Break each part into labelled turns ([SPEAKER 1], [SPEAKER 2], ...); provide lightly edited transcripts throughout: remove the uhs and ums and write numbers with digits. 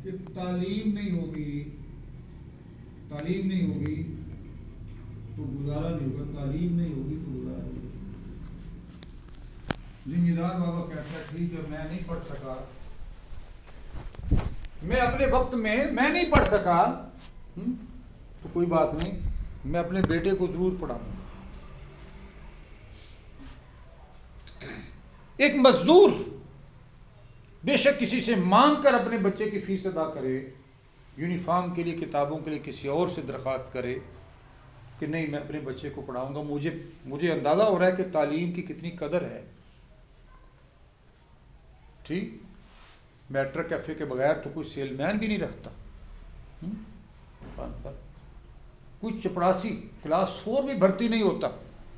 [SPEAKER 1] کہ تعلیم نہیں ہوگی تو گزارا نہیں ہوگا، تعلیم نہیں ہوگی تو گزارا نہیں ہوگا۔ ذمہ دار بابا کہتا ہے ٹھیک ہے میں نہیں پڑھ سکا، میں اپنے وقت میں نہیں پڑھ سکا، تو کوئی بات نہیں، میں اپنے بیٹے کو ضرور پڑھاؤں گا۔ ایک مزدور بے شک کسی سے مانگ کر اپنے بچے کی فیس ادا کرے، یونیفارم کے لیے، کتابوں کے لیے کسی اور سے درخواست کرے کہ نہیں میں اپنے بچے کو پڑھاؤں گا، مجھے اندازہ ہو رہا ہے کہ تعلیم کی کتنی قدر ہے۔ ٹھیک، میٹرک ایف اے کے بغیر تو کوئی سیل مین بھی نہیں رکھتا، کوئی چپڑاسی کلاس 4 بھی بھرتی نہیں ہوتا،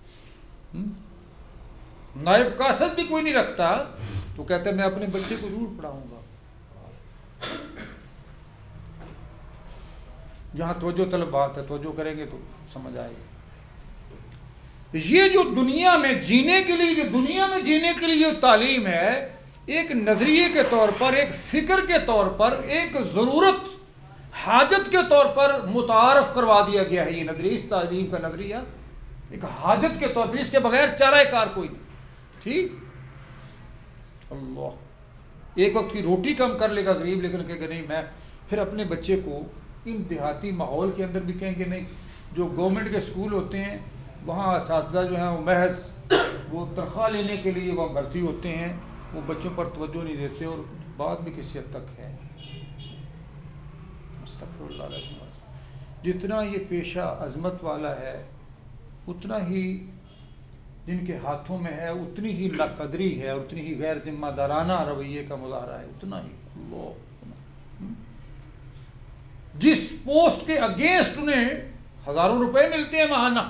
[SPEAKER 1] نائب قاصد بھی کوئی نہیں رکھتا، تو کہتا ہے میں اپنے بچے کو ضرور پڑھاؤں گا۔ جہاں توجہ طلب بات ہے، توجہ کریں گے تو سمجھ آئے گی۔ یہ جو دنیا میں جینے کے لیے جو تعلیم ہے، ایک نظریے کے طور پر، ایک فکر کے طور پر، ایک ضرورت حاجت کے طور پر متعارف کروا دیا گیا ہے۔ یہ نظریہ، اس تعلیم کا نظریہ ایک حاجت کے طور پر، اس کے بغیر چارہ کار کوئی نہیں۔ ٹھیک، اللہ ایک وقت کی روٹی کم کر لے گا غریب، لیکن کہے گا نہیں، میں پھر اپنے بچے کو ان دیہاتی ماحول کے اندر بھی کہیں گے نہیں، جو گورنمنٹ کے اسکول ہوتے ہیں وہاں اساتذہ جو ہیں وہ محض وہ تنخواہ لینے کے لیے وہاں بھرتی ہوتے ہیں، وہ بچوں پر توجہ نہیں دیتے، اور بات بھی کسی حد تک ہے۔ استغفر اللہ العظیم۔ جتنا یہ پیشہ عظمت والا ہے، اتنا ہی جن کے ہاتھوں میں ہے اتنی ہی لاقدری ہے، اتنی ہی غیر ذمہ دارانہ رویے کا مظاہرہ ہے، اتنا ہی جس پوسٹ کے اگینسٹ انہیں ہزاروں روپے ملتے ہیں ماہانہ،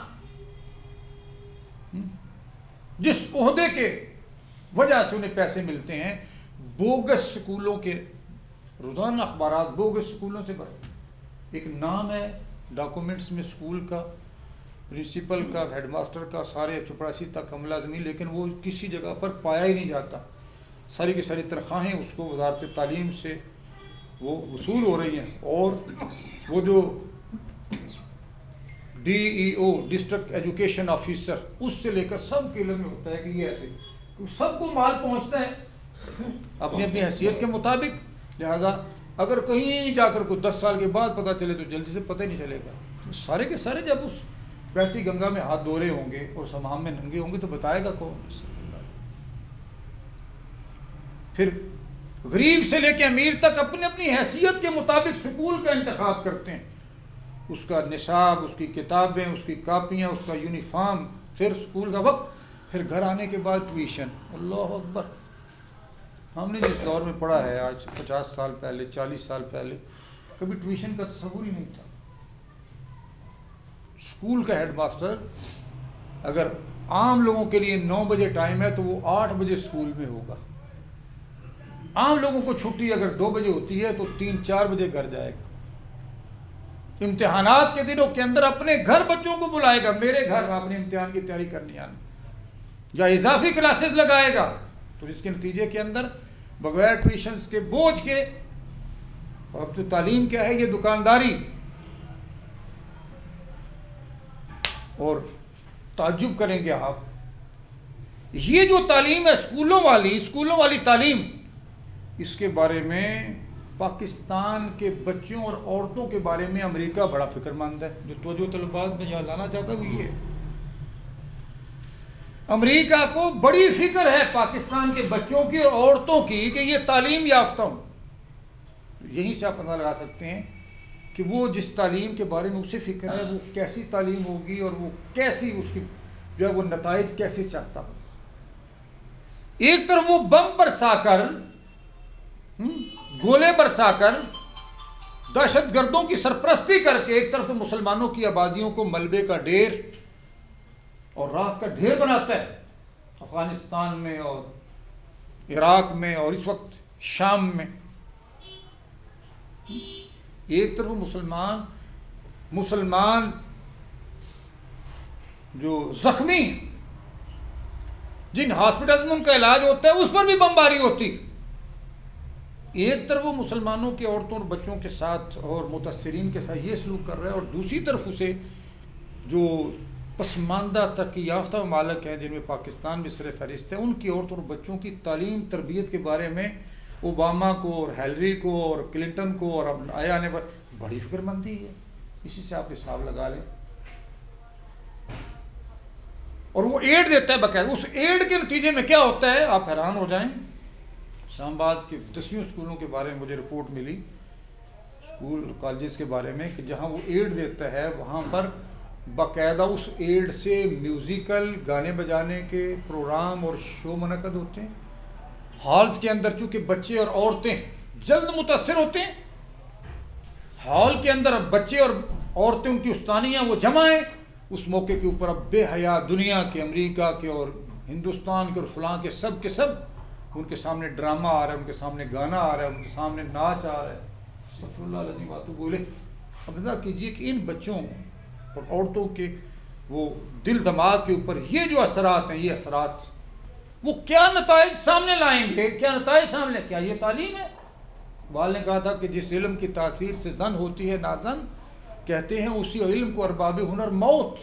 [SPEAKER 1] جس عہدے کے وجہ سے انہیں پیسے ملتے ہیں، بوگس سکولوں کے روزانہ اخبارات بوگس سکولوں سے بھرتے۔ ایک نام ہے ڈاکومنٹس میں سکول کا، پرنسپل کا، ہیڈ ماسٹر کا، سارے چپراسی تک ملازمین، لیکن وہ کسی جگہ پر پایا ہی نہیں جاتا۔ ساری کی ساری تنخواہیں اس کو وزارت تعلیم سے وہ وصول ہو رہی ہیں، اور وہ جو D E O district education officer, اس سے لے کر سب کے علم میں ہوتا ہے کہ یہ ایسے سب کو مال پہنچتا ہے اپنی اپنی حیثیت کے مطابق۔ لہذا اگر کہیں جا کر کوئی 10 سال کے بعد پتہ چلے تو جلدی سے پتہ نہیں چلے گا۔ سارے کے سارے جب اس بہتی گنگا میں ہاتھ دھو رہے ہوں گے اور حمام میں ننگے ہوں گے تو بتائے گا کون؟ پھر غریب سے لے کے امیر تک اپنی اپنی حیثیت کے مطابق سکول کا انتخاب کرتے ہیں، اس کا نصاب، اس کی کتابیں، اس کی کاپیاں، اس کا یونیفارم، پھر سکول کا وقت، پھر گھر آنے کے بعد ٹیوشن۔ اللہ اکبر! ہم نے جس دور میں پڑھا ہے آج 50 سال پہلے، 40 سال پہلے، کبھی ٹیوشن کا تصور ہی نہیں تھا۔ اسکول کا ہیڈ ماسٹر اگر عام لوگوں کے لیے 9 بجے ٹائم ہے تو وہ 8 بجے اسکول میں ہوگا۔ عام لوگوں کو چھٹی اگر 2 بجے ہوتی ہے تو 3-4 بجے گھر جائے گا۔ امتحانات کے دنوں کے اندر اپنے گھر بچوں کو بلائے گا، میرے گھر آپ نے امتحان کی تیاری کرنی آنی، یا اضافی کلاسز لگائے گا، تو اس کے نتیجے کے اندر بغیر ٹیوشنز کے بوجھ کے، اب تو تعلیم کیا ہے، یہ دکانداری، اور تعجب کریں گے آپ، یہ جو تعلیم ہے اسکولوں والی تعلیم، اس کے بارے میں پاکستان کے بچوں اور عورتوں کے بارے میں امریکہ بڑا فکر مند ہے۔ جو توجہ طلبات میں یہاں لانا چاہتا ہے وہ یہ ہے، امریکہ کو بڑی فکر ہے پاکستان کے بچوں کی اور عورتوں کی کہ یہ تعلیم یافتہ ہوں۔ یہیں سے آپ پتہ لگا سکتے ہیں کہ وہ جس تعلیم کے بارے میں اسے فکر ہے وہ کیسی تعلیم ہوگی، اور وہ کیسی اس کی جو ہے وہ نتائج کیسے چاہتا ہو۔ ایک طرف وہ بم برسا کر، گولے برسا کر، دہشت گردوں کی سرپرستی کر کے ایک طرف تو مسلمانوں کی آبادیوں کو ملبے کا ڈھیر اور راکھ کا ڈھیر بناتا ہے، افغانستان میں اور عراق میں اور اس وقت شام میں۔ ایک طرف مسلمان جو زخمی جن ہاسپٹلز میں ان کا علاج ہوتا ہے اس پر بھی بمباری ہوتی، ایک طرف وہ مسلمانوں کی عورتوں اور بچوں کے ساتھ اور متاثرین کے ساتھ یہ سلوک کر رہا ہے، اور دوسری طرف اسے جو پسماندہ ترقی یافتہ ممالک ہیں جن میں پاکستان بھی سر فہرست ہے، ان کی عورتوں اور بچوں کی تعلیم تربیت کے بارے میں اوباما کو اور ہیلری کو اور کلنٹن کو اور اب آیا آنے پر بڑی فکر مندی ہے. اسی سے آپ حساب لگا لیں. اور وہ ایڈ دیتا ہے باقاعدہ. اس ایڈ کے نتیجے میں کیا ہوتا ہے آپ حیران ہو جائیں. اسلام آباد کے 10 اسکولوں کے بارے میں مجھے رپورٹ ملی، اسکول کالجز کے بارے میں، کہ جہاں وہ ایڈ دیتا ہے وہاں پر باقاعدہ اس ایڈ سے میوزیکل گانے بجانے کے پروگرام اور شو منعقد ہوتے ہیں. ہالز کے اندر چونکہ بچے اور عورتیں جلد متاثر ہوتے ہیں، ہال کے اندر بچے اور عورتیں ان کی استانیاں وہ جمع ہیں. اس موقع کے اوپر اب بے حیا دنیا کے، امریکہ کے اور ہندوستان کے اور فلاں کے سب ان کے سامنے ڈرامہ آ رہا ہے، ان کے سامنے گانا آ رہا ہے، ان کے سامنے ناچ آ رہا ہے. استغفر اللہ العظیم باتوں بولے. اب اندازہ کیجئے کہ ان بچوں اور عورتوں کے وہ دل دماغ کے اوپر یہ جو اثرات ہیں، یہ اثرات وہ کیا نتائج سامنے لائیں گے، کیا نتائج سامنے، کیا یہ تعلیم ہے؟ اقبال نے کہا تھا کہ جس علم کی تاثیر سے زن ہوتی ہے نازن، کہتے ہیں اسی علم کو ارباب ہنر موت.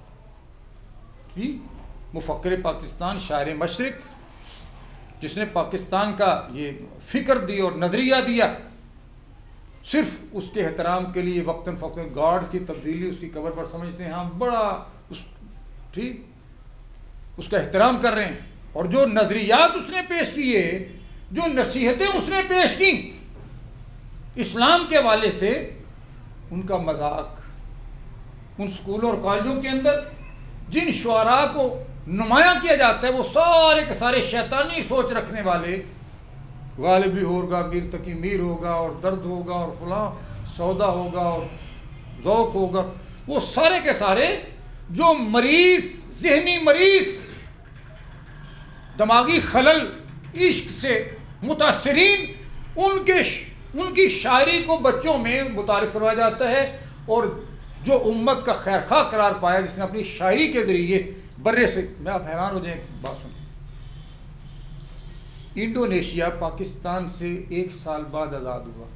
[SPEAKER 1] مفکر پاکستان، شاعر مشرق، جس نے پاکستان کا یہ فکر دی اور نظریہ دیا، صرف اس کے احترام کے لیے وقتاً فوقتاً گارڈز کی تبدیلی اس کی قبر پر سمجھتے ہیں. ہم بڑا اس کا احترام کر رہے ہیں. اور جو نظریات اس نے پیش کیے، جو نصیحتیں اس نے پیش کی اسلام کے حوالے سے، ان کا مذاق ان سکولوں اور کالجوں کے اندر جن شعراء کو نمایاں کیا جاتا ہے وہ سارے کے سارے شیطانی سوچ رکھنے والے، غالبی ہوگا، میر تقی میر ہوگا، اور درد ہوگا، اور فلاں سودا ہوگا، اور ذوق ہوگا، وہ سارے کے سارے جو مریض، ذہنی مریض، دماغی خلل، عشق سے متاثرین، ان کی شاعری کو بچوں میں متعارف کروایا جاتا ہے. اور جو امت کا خیر خواہ قرار پایا، جس نے اپنی شاعری کے ذریعے برے سے، میں آپ حیران ہو جائیں. بات سنیں، انڈونیشیا پاکستان سے 1 سال بعد آزاد ہوا.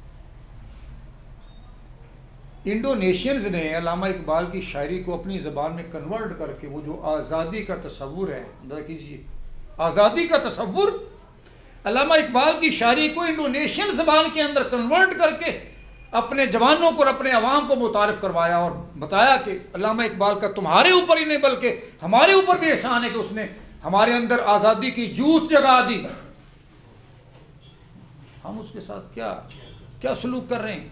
[SPEAKER 1] انڈونیشینز نے علامہ اقبال کی شاعری کو اپنی زبان میں کنورٹ کر کے وہ جو آزادی کا تصور ہے، اندازہ کیجیے آزادی کا تصور، علامہ اقبال کی شاعری کو انڈونیشین زبان کے اندر کنورٹ کر کے اپنے جوانوں کو اور اپنے عوام کو متعارف کروایا اور بتایا کہ علامہ اقبال کا تمہارے اوپر ہی نہیں بلکہ ہمارے اوپر بھی احسان ہے کہ اس نے ہمارے اندر آزادی کی جوت جگا دی. ہم اس کے ساتھ کیا سلوک کر رہے ہیں؟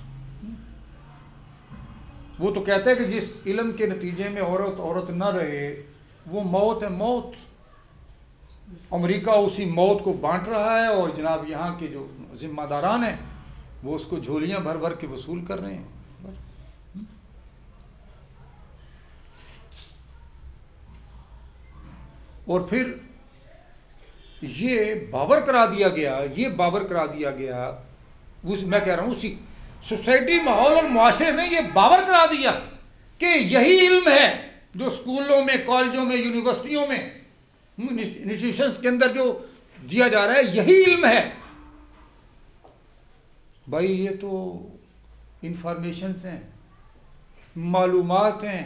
[SPEAKER 1] وہ تو کہتے ہیں کہ جس علم کے نتیجے میں عورت نہ رہے وہ موت ہے، موت. امریکہ اسی موت کو بانٹ رہا ہے، اور جناب یہاں کے جو ذمہ داران ہیں وہ اس کو جھولیاں بھر بھر کے وصول کر رہے ہیں. اور پھر یہ باور کرا دیا گیا میں کہہ رہا ہوں اسی سوسائٹی، ماحول اور معاشرے میں یہ باور کرا دیا کہ یہی علم ہے جو اسکولوں میں، کالجوں میں، یونیورسٹیوں میں، انسٹیٹیوشنز کے اندر جو دیا جا رہا ہے، یہی علم ہے. بھائی یہ تو انفارمیشنز ہیں، معلومات ہیں،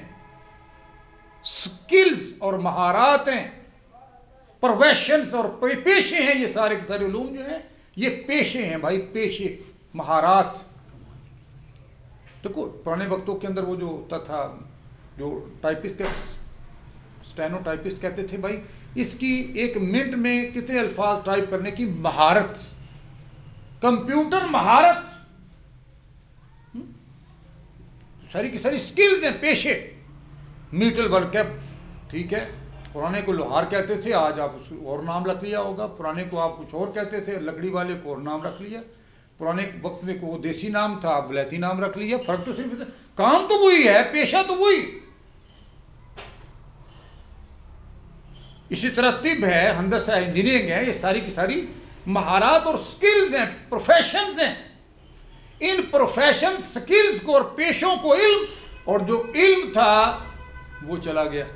[SPEAKER 1] سکلز اور مہارات ہیں، پروفیشنز اور پیشے ہیں. یہ سارے کے سارے علوم جو ہیں یہ پیشے ہیں بھائی، پیشے، مہارات. دیکھو پرانے وقتوں کے اندر وہ جو ہوتا تھا، جو ٹائپسٹ کا اسٹینو ٹائپسٹ کہتے تھے بھائی اس کی 1 منٹ میں کتنے الفاظ ٹائپ کرنے کی مہارت، کمپیوٹر مہارت، ساری کی ساری سکلز ہیں، پیشے. میٹل ورک ہے، ٹھیک ہے، پرانے کو لوہار کہتے تھے، آج آپ اس کو اور نام رکھ لیا ہوگا. پرانے کو آپ کچھ اور کہتے تھے، لکڑی والے کو اور نام رکھ لیا. پرانے وقت میں کو دیسی نام تھا، آپ ولایتی نام رکھ لیا. فرق تو صرف کام تو وہی ہے، پیشہ تو وہی. اسی طرح طب ہے، ہندسہ ہے، انجینئرنگ ہے، یہ ساری کی ساری مہارات اور سکلز ہیں، پروفیشنز ہیں. ان پروفیشن، سکلز کو اور پیشوں کو علم، اور جو علم تھا وہ چلا گیا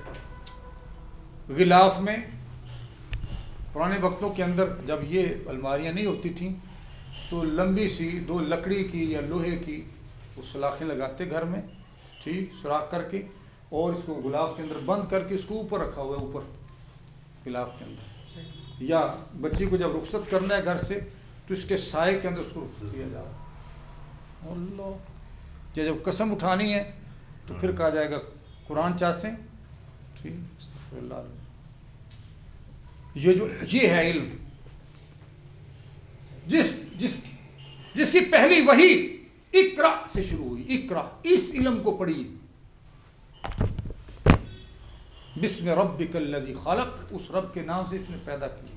[SPEAKER 1] غلاف میں. پرانے وقتوں کے اندر جب یہ الماریاں نہیں ہوتی تھیں تو لمبی سی 2 لکڑی کی یا لوہے کی وہ سلاخیں لگاتے گھر میں، ٹھیک، سوراخ کر کے، اور اس کو غلاف کے اندر بند کر کے اس کو اوپر رکھا ہوا ہے، اوپر غلاف کے اندر، یا بچی کو جب رخصت کرنا ہے گھر سے تو اس کے سائے کے اندر اس کو رخصت کیا جا رہا ہے۔ اللہ، جب قسم اٹھانی ہے تو پھر کہا جائے گا قرآن چاسیں، ٹھیک، استغفر اللہ۔ یہ ہے علم، جس کی پہلی وحی اقرا سے شروع ہوئی، اقرا، اس علم کو پڑھی، بسم ربک الذی خلق، اس رب کے نام سے اس نے پیدا کی۔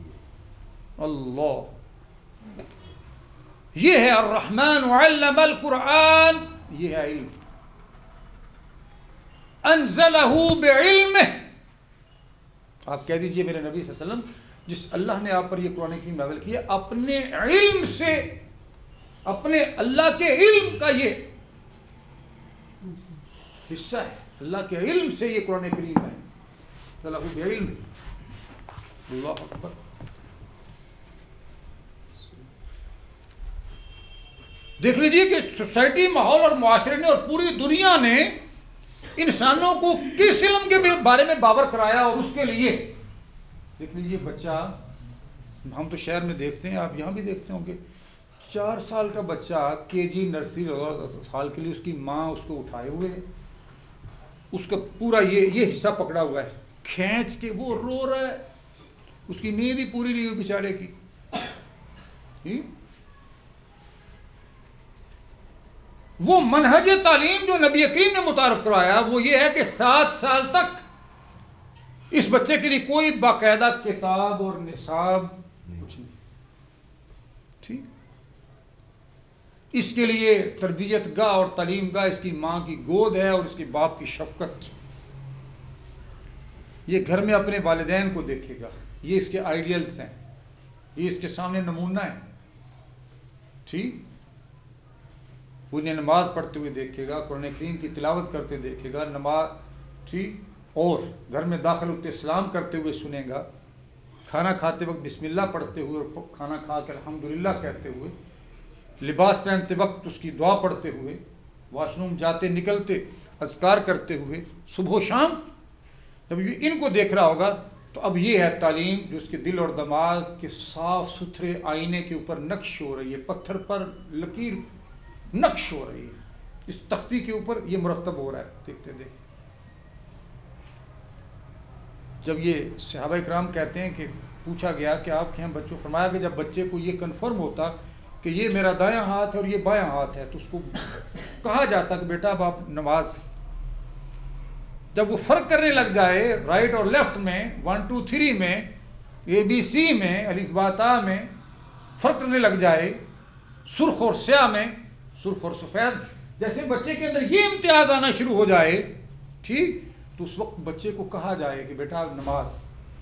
[SPEAKER 1] اللہ، یہ ہے الرحمن علم القرآن، یہ ہے علم، انزلہ بعلمہ، آپ کہہ دیجئے میرے نبی صلی اللہ علیہ وسلم، جس اللہ نے آپ پر یہ قرآن کریم نازل کیا اپنے علم سے، اپنے اللہ کے علم کا یہ حصہ ہے، اللہ کے علم سے یہ قرآن کریم ہے، انزلہ بعلم، اللہ اکبر۔ دیکھ لیجئے کہ سوسائٹی، ماحول اور معاشرے نے اور پوری دنیا نے انسانوں کو کس علم کے بارے میں باور کرایا، اور اس کے لیے دیکھ لیجئے بچہ، ہم تو شہر میں دیکھتے ہیں، آپ یہاں بھی دیکھتے ہوں کہ 4 سال کا بچہ کے جی نرسری سال کے لیے اس کی ماں اس کو اٹھائے ہوئے ہے، اس کا پورا یہ حصہ پکڑا ہوا ہے، کھینچ کے وہ رو رہا ہے، اس کی نیند ہی پوری نہیں ہوئی بیچارے کی۔ وہ منہج تعلیم جو نبی کریم نے متعارف کروایا وہ یہ ہے کہ 7 سال تک اس بچے کے لیے کوئی باقاعدہ کتاب اور نصاب کچھ نہیں، ٹھیک، اس کے لیے تربیت گاہ اور تعلیم گاہ اس کی ماں کی گود ہے اور اس کے باپ کی شفقت، یہ گھر میں اپنے والدین کو دیکھے گا، یہ اس کے آئیڈیلز ہیں، یہ اس کے سامنے نمونہ ہے، ٹھیک، انہیں نماز پڑھتے ہوئے دیکھے گا، قرآن کریم کی تلاوت کرتے دیکھے گا، نماز، ٹھیک، اور گھر میں داخل ہوتے سلام کرتے ہوئے سنے گا، کھانا کھاتے وقت بسم اللہ پڑھتے ہوئے اور کھانا کھا کے الحمدللہ کہتے ہوئے، لباس پہنتے وقت اس کی دعا پڑھتے ہوئے، واش روم جاتے نکلتے اذکار کرتے ہوئے، صبح و شام، جب یہ ان کو دیکھ رہا ہوگا تو اب یہ ہے تعلیم جو اس کے دل اور دماغ کے صاف ستھرے آئینے کے اوپر نقش ہو رہی ہے، پتھر پر لکیر نقش ہو رہی ہے، اس تختی کے اوپر یہ مرتب ہو رہا ہے، دیکھتے دیکھتے۔ جب یہ صحابہ اکرام کہتے ہیں کہ پوچھا گیا کہ آپ کے ہم بچوں، فرمایا کہ جب بچے کو یہ کنفرم ہوتا کہ یہ میرا دایاں ہاتھ ہے اور یہ بایاں ہاتھ ہے تو اس کو کہا جاتا کہ بیٹا اب آپ نماز، جب وہ فرق کرنے لگ جائے رائٹ اور لیفٹ میں، 1 2 3 میں، ABC میں، الف با تا میں فرق کرنے لگ جائے، سرخ اور سیاہ میں، سرخ اور سفید، جیسے بچے کے اندر یہ امتیاز آنا شروع ہو جائے، ٹھیک، تو اس وقت بچے کو کہا جائے کہ بیٹا نماز،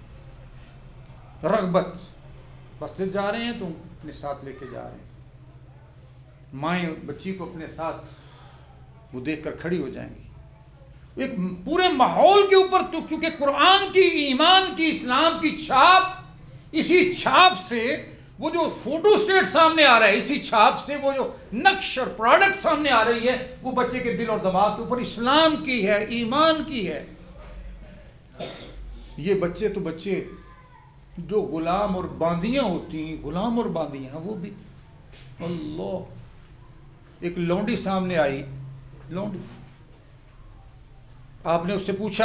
[SPEAKER 1] رغبت، مسجد جا رہے ہیں تو اپنے ساتھ لے کے جا رہے ہیں، مائیں بچی کو اپنے ساتھ وہ دیکھ کر کھڑی ہو جائیں گی، ایک پورے ماحول کے اوپر، تو چونکہ قرآن کی، ایمان کی، اسلام کی چھاپ، اسی چھاپ سے وہ جو فوٹو سٹیٹ سامنے آ رہا ہے، اسی چھاپ سے وہ جو نقش اور پروڈکٹ سامنے آ رہی ہے وہ بچے کے دل اور دماغ کے اوپر اسلام کی ہے، ایمان کی ہے۔ یہ بچے تو بچے جو غلام اور باندیاں ہوتی ہیں، غلام اور باندیاں، وہ بھی اللہ، ایک لونڈی سامنے آئی، لونڈی، آپ نے اس سے پوچھا،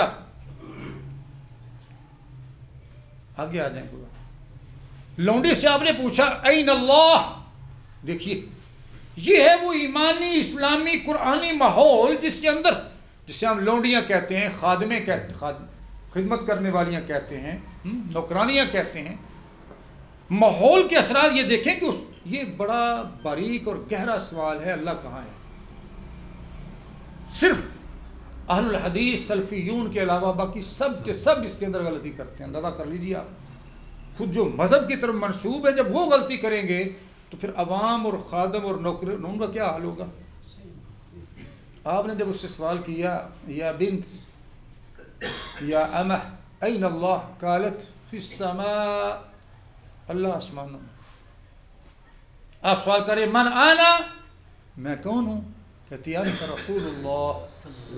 [SPEAKER 1] آگے آ جائیں گے، لونڈی سے آپ نے پوچھا این اللہ، دیکھیے یہ ہے وہ ایمانی، اسلامی، قرآنی ماحول جس کے اندر، جسے ہم لونڈیاں کہتے ہیں، خادمیں کہتے ہیں، خدمت کرنے والیاں کہتے ہیں، نوکرانیاں کہتے ہیں، ماحول کے اثرات یہ دیکھیں کہ یہ بڑا باریک اور گہرا سوال ہے، اللہ کہاں ہے؟ صرف اہل الحدیث سلفیون کے علاوہ باقی سب کے سب اس کے اندر غلطی کرتے ہیں، اندازہ کر لیجیے آپ، خود جو مذہب کی طرف منسوب ہے جب وہ غلطی کریں گے تو پھر عوام اور خادم اور نوکر ان کا کیا حال ہوگا؟ آپ نے جب اس سے سوال کیا یا بنت یا امہ این اللہ، قالت فی السماء، اللہ آسمانوں میں، آپ سوال کریں من آنا، میں کون ہوں؟ کہتی انت رسول اللہ.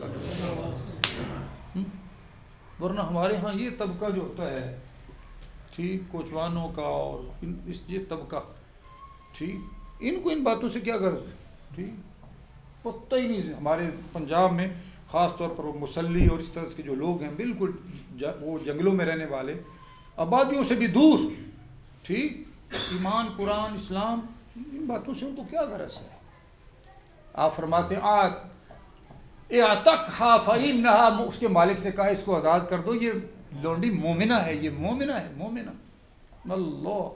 [SPEAKER 1] ورنہ ہمارے ہاں یہ طبقہ جو ہوتا ہے ٹھیک، کوچوانوں کا اور یہ طبقہ ٹھیک، ان کو ان باتوں سے کیا غرض ہے؟ ٹھیک، پتہ ہی نہیں. ہمارے پنجاب میں خاص طور پر وہ مسلی اور اس طرح کے جو لوگ ہیں بالکل وہ جنگلوں میں رہنے والے، آبادیوں سے بھی دور، ٹھیک، ایمان قرآن اسلام ان باتوں سے ان کو کیا غرض ہے؟ آپ فرماتے ہیں اعتقھا فإنھا، اس کے مالک سے کہا اس کو آزاد کر دو، یہ لونڈی مومنہ ہے، یہ مومنہ ہے، مومنہ. اللہ.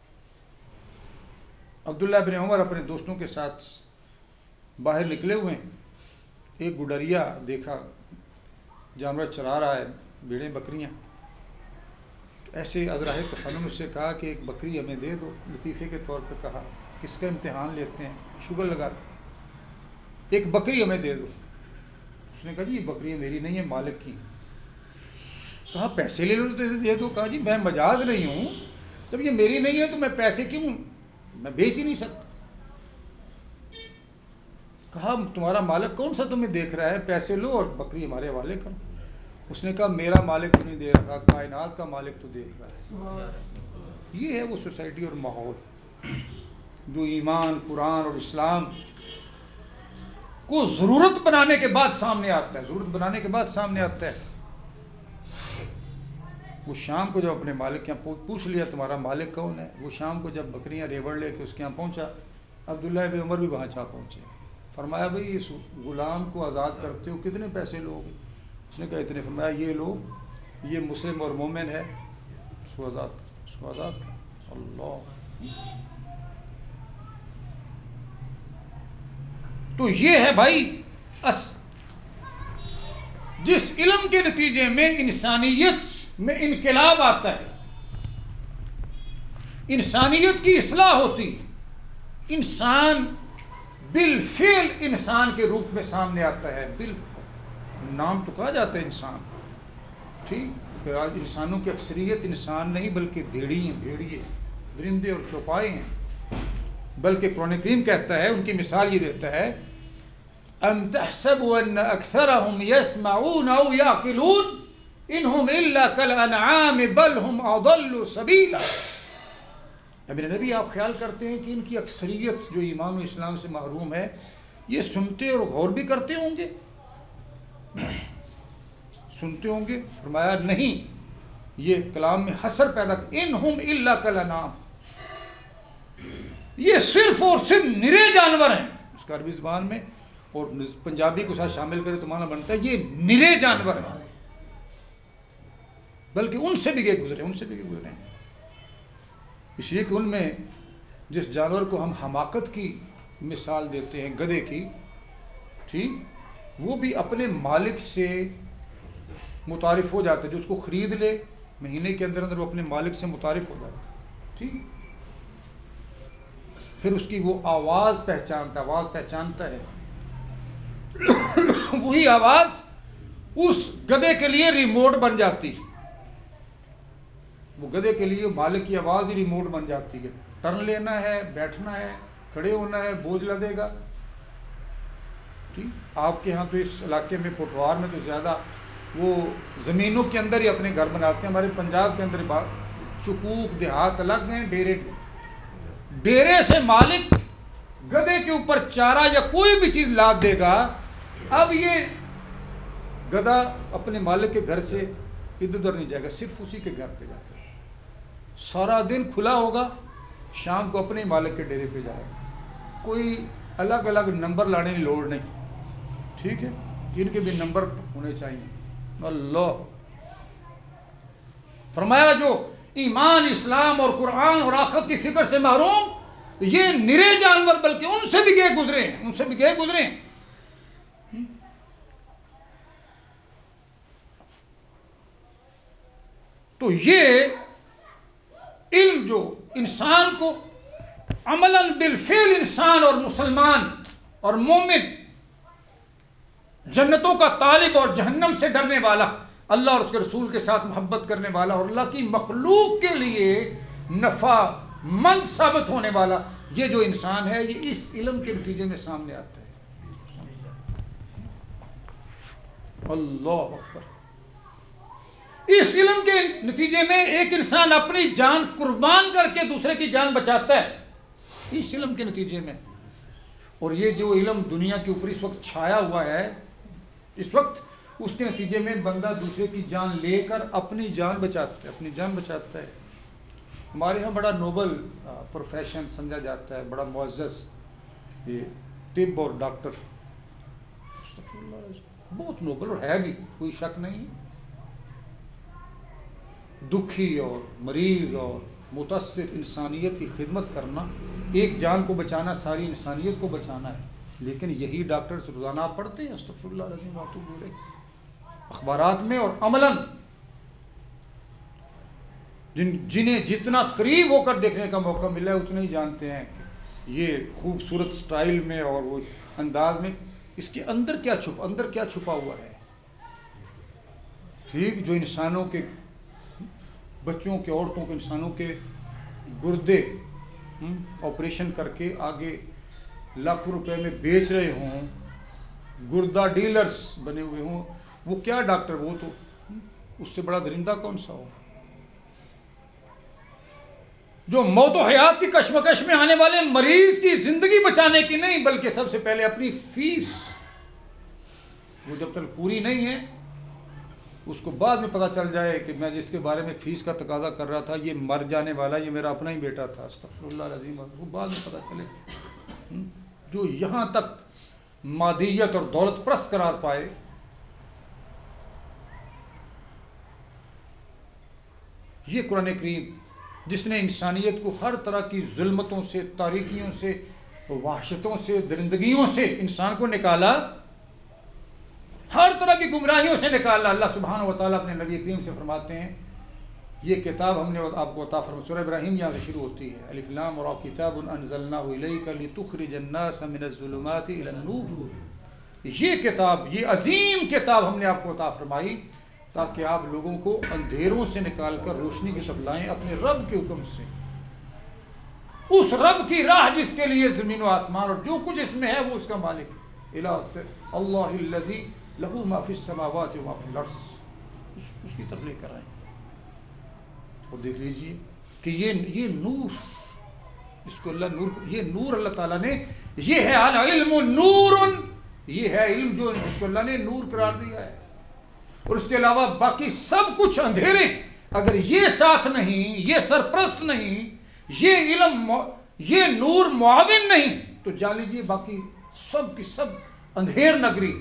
[SPEAKER 1] عبداللہ بن عمر اپنے دوستوں کے ساتھ باہر نکلے ہوئے ہیں، ایک گڈریا دیکھا جانور چرا رہا ہے، بھیڑیں بکریاں. ایسے ازراہ تفنن اس سے کہا کہ ایک بکری ہمیں دے دو، لطیفے کے طور پہ کہا، کس کا امتحان لیتے ہیں، شوگر لگا ایک بکری ہمیں دے دو. اس نے کہا جی یہ بکری میری نہیں ہے، مالک کی. کہا پیسے لے لو تو دے دو. کہا جی میں مجاز نہیں ہوں، جب یہ میری نہیں ہے تو میں پیسے کیوں، میں بیچ ہی نہیں سکتا. کہا تمہارا مالک کون سا تمہیں دیکھ رہا ہے، پیسے لو اور بکری ہمارے حوالے کرو. اس نے کہا میرا مالک تو نہیں دے رہا، کائنات کا مالک تو دیکھ رہا ہے. یہ ہے وہ سوسائٹی اور ماحول جو ایمان قرآن اور اسلام کو ضرورت بنانے کے بعد سامنے آتا ہے، ضرورت بنانے کے بعد سامنے آتا ہے. وہ شام کو جب اپنے مالک کے یہاں پوچھ لیا تمہارا مالک کون ہے، وہ شام کو جب بکریاں ریوڑ لے کے اس کے یہاں پہنچا، عبداللہ بن عمر بھی وہاں جا پہنچے. فرمایا بھئی اس غلام کو آزاد کرتے ہو کتنے پیسے لوگے؟ اس نے کہا اتنے. فرمایا یہ لو، یہ مسلم اور مومن ہے، اس کو آزاد کر، اس کو آزاد کر. اللہ. تو یہ ہے بھائی جس علم کے نتیجے میں انسانیت میں انقلاب آتا ہے، انسانیت کی اصلاح ہوتی، انسان بالفعل انسان کے روپ میں سامنے آتا ہے. نام تو کہا جاتا ہے انسان، ٹھیک، آج انسانوں کی اکثریت انسان نہیں بلکہ بھیڑیے، درندے اور چوپائے ہیں. بلکہ قرآن کریم کہتا ہے، ان کی مثال یہ دیتا ہے، ام تحسبوا ان اکثرهم يسمعون او يعقلون انهم الا كالانعام بل هم اضل سبیلا. میرے نبی آپ خیال کرتے ہیں کہ ان کی اکثریت جو ایمان و اسلام سے محروم ہے یہ سنتے اور غور بھی کرتے ہوں گے؟ سنتے ہوں گے؟ فرمایا نہیں، یہ کلام میں حسر پیدا انہم الا کالانعام، یہ صرف اور صرف نرے جانور ہیں. اس کا عربی زبان میں اور پنجابی کو ساتھ شامل کرے تو معنی بنتا ہے یہ نرے جانور ہیں، بلکہ ان سے بھی گئے گزرے، ان سے بھی گئے گزرے ہیں. اس لیے کہ ان میں جس جانور کو ہم حماقت کی مثال دیتے ہیں، گدھے کی، ٹھیک، وہ بھی اپنے مالک سے متعارف ہو جاتا ہے. جو اس کو خرید لے مہینے کے اندر اندر وہ اپنے مالک سے متعارف ہو جاتا ہے، ٹھیک. پھر اس کی وہ آواز پہچانتا ہے. وہی آواز اس گدھے کے لیے ریموٹ بن جاتی، وہ گدھے کے لیے مالک کی آواز ہی ریموٹ بن جاتی ہے. ٹرن لینا ہے، بیٹھنا ہے، کھڑے ہونا ہے، بوجھ لدے گا. ٹھیک، آپ کے ہاں تو اس علاقے میں پٹوار میں تو زیادہ وہ زمینوں کے اندر ہی اپنے گھر بناتے ہیں. ہمارے پنجاب کے اندر شکوک دیہات الگ ہیں، ڈیرے سے مالک گدھے کے اوپر چارہ یا کوئی بھی چیز لاد دے گا. اب یہ گدھا اپنے مالک کے گھر سے ادھر ادھر نہیں جائے گا، صرف اسی کے گھر پہ جاتا ہے. سارا دن کھلا ہوگا، شام کو اپنے مالک کے ڈیرے پہ جائے گا. کوئی الگ الگ نمبر لانے کی لوڑ نہیں، ٹھیک ہے. ان کے بھی نمبر ہونے چاہیے. اللہ. فرمایا جو ایمان اسلام اور قرآن اور آخرت کی فکر سے محروم، یہ نرے جانور بلکہ ان سے بھی گئے گزرے ہیں، ان سے بھی گئے گزرے ہیں. تو یہ علم جو انسان کو عملاً بالفعل انسان اور مسلمان اور مومن، جنتوں کا طالب اور جہنم سے ڈرنے والا، اللہ اور اس کے رسول کے ساتھ محبت کرنے والا اور اللہ کی مخلوق کے لیے نفع مند ثابت ہونے والا، یہ جو انسان ہے یہ اس علم کے نتیجے میں سامنے آتا ہے. اللہ اکبر. اس علم کے نتیجے میں ایک انسان اپنی جان قربان کر کے دوسرے کی جان بچاتا ہے اس علم کے نتیجے میں. اور یہ جو علم دنیا کے اوپر اس وقت چھایا ہوا ہے اس وقت، اس کے نتیجے میں بندہ دوسرے کی جان لے کر اپنی جان بچاتا ہے. ہمارے ہاں بڑا نوبل پروفیشن سمجھا جاتا ہے، بڑا معزز یہ طب اور ڈاکٹر، بہت نوبل اور ہے بھی، کوئی شک نہیں. دکھی اور مریض اور متاثر انسانیت کی خدمت کرنا، ایک جان کو بچانا ساری انسانیت کو بچانا ہے. لیکن یہی ڈاکٹرز روزانہ آپ پڑھتے ہیں استغفر اللہ العظیم واتوب الیہ اخبارات میں اور عملاً جنہیں جتنا قریب ہو کر دیکھنے کا موقع ملا ہے اتنے ہی جانتے ہیں کہ یہ خوبصورت سٹائل میں اور وہ انداز میں اس کے اندر کیا چھپا ہوا ہے. ٹھیک، جو انسانوں کے بچوں کے، عورتوں کے، انسانوں کے گردے آپریشن کر کے آگے لاکھوں روپے میں بیچ رہے ہوں، گردہ ڈیلرز بنے ہوئے ہوں، وہ کیا ڈاکٹر، وہ تو اس سے بڑا درندہ کون سا ہو. جو موت و حیات کی کشمکش میں آنے والے مریض کی زندگی بچانے کی نہیں بلکہ سب سے پہلے اپنی فیس، وہ جب تک پوری نہیں ہے اس کو بعد میں پتہ چل جائے کہ میں جس کے بارے میں فیس کا تقاضا کر رہا تھا یہ مر جانے والا، یہ میرا اپنا ہی بیٹا تھا، استغفر اللہ العظیم، وہ بعد میں پتہ چلے. جو یہاں تک مادیت اور دولت پرست قرار پائے، یہ قرآن کریم جس نے انسانیت کو ہر طرح کی ظلمتوں سے، تاریکیوں سے، وحشتوں سے، درندگیوں سے انسان کو نکالا، ہر طرح کی گمراہیوں سے نکالا. اللہ سبحانہ و تعالیٰ اپنے نبی کریم سے فرماتے ہیں یہ کتاب ہم نے آپ کو عطا فرمائی. سورہ ابراہیم یہاں سے شروع ہوتی ہے، الف لام را کتاب انزلناہ الیک لتخرج الناس من الظلمات الی النور. یہ کتاب، یہ عظیم کتاب ہم نے آپ کو عطا فرمائی تاکہ آپ لوگوں کو اندھیروں سے نکال کر روشنی کی طرف لائیں اپنے رب کے حکم سے. اس رب کی راہ جس کے لیے زمین و آسمان اور جو کچھ اس میں ہے وہ اس کا مالک الہ سے، اللہ الذی لہ ما فی السماوات و ما فی الارض، اس کی طرف لے کر آئیں. اور دیکھ لیجیے کہ یہ نور، اس کو اللہ نور، یہ نور اللہ تعالیٰ نے، یہ ہے العلم نور، یہ ہے علم جو اس کو اللہ نے نور قرار دیا ہے. اور اس کے علاوہ باقی سب کچھ اندھیرے. اگر یہ ساتھ نہیں، یہ سرپرست نہیں، یہ علم، یہ نور معاون نہیں تو جان لیجیے باقی سب کی سب اندھیر نگری.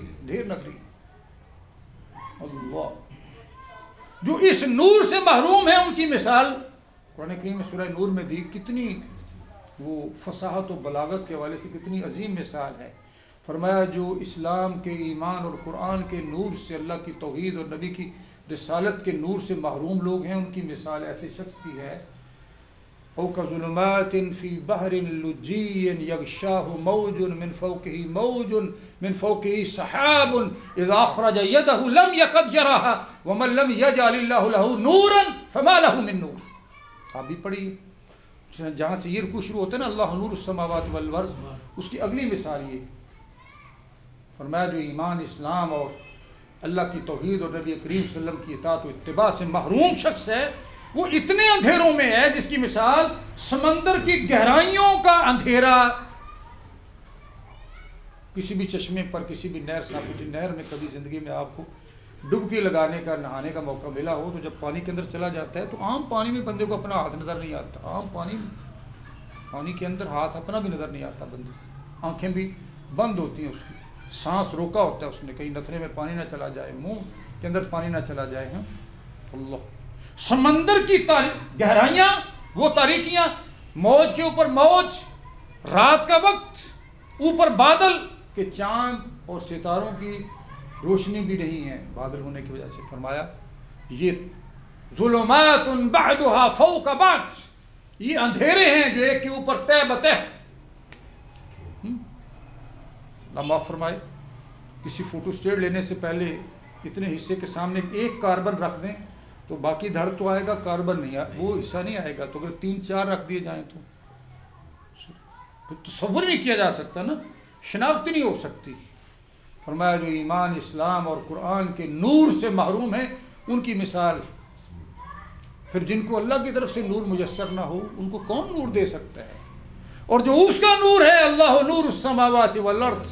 [SPEAKER 1] اللہ، جو اس نور سے محروم ہے ان کی مثال قرآن کریم میں سورہ نور میں دی، کتنی وہ فصاحت و بلاغت کے حوالے سے کتنی عظیم مثال ہے. فرمایا جو اسلام کے، ایمان اور قرآن کے نور سے، اللہ کی توحید اور نبی کی رسالت کے نور سے محروم لوگ ہیں، ان کی مثال ایسے شخص کی ہے او کظلمات فی بحر لجی یغشاہ موج من فوقہ موج من فوقہ سحاب اذا اخرج یدہ لم یکد یراہا ومن لم یجعل اللہ لہ نورا فما لہ من نور. آپ بھی پڑھیے جہاں سے یہ رکوع شروع ہوتا ہے نا، اللہ نور السماوات والارض، اس کی اگلی مثال یہ فرمایا جو ایمان، اسلام اور اللہ کی توحید اور نبی کریم صلی اللہ علیہ وسلم کی اطاعت و اتباع سے محروم شخص ہے، وہ اتنے اندھیروں میں ہے جس کی مثال سمندر کی گہرائیوں کا اندھیرا. کسی بھی چشمے پر، کسی بھی نہر، صافی نہر میں کبھی زندگی میں آپ کو ڈبکی لگانے کا، نہانے کا موقع ملا ہو تو جب پانی کے اندر چلا جاتا ہے تو عام پانی میں بندے کو اپنا ہاتھ نظر نہیں آتا. عام پانی کے اندر ہاتھ اپنا بھی نظر نہیں آتا بندے، آنکھیں بھی بند ہوتی ہیں، اس کی سانس روکا ہوتا ہے اس نے، کہیں نتھرے میں پانی نہ چلا جائے، منہ کے اندر پانی نہ چلا جائے. ہاں اللہ، سمندر کی گہرائیاں، وہ تاریکیاں، موج کے اوپر موج، رات کا وقت، اوپر بادل کہ چاند اور ستاروں کی روشنی بھی نہیں ہے بادل ہونے کی وجہ سے. فرمایا یہ ظلمات بعدها فوق بعض، یہ اندھیرے ہیں جو ایک کے اوپر تہ بتہ. اللہ معاف فرمائے، کسی فوٹو اسٹیٹ لینے سے پہلے اتنے حصے کے سامنے ایک کاربن رکھ دیں تو باقی دھڑ تو آئے گا، کاربن نہیں، وہ حصہ نہیں آئے گا. تو اگر 3-4 رکھ دیے جائیں تو تصور نہیں کیا جا سکتا نا، شناخت نہیں ہو سکتی۔ فرمایا جو ایمان، اسلام اور قرآن کے نور سے محروم ہیں ان کی مثال، پھر جن کو اللہ کی طرف سے نور میسر نہ ہو ان کو کون نور دے سکتا ہے؟ اور جو اس کا نور ہے، اللہ نور السماوات والارض،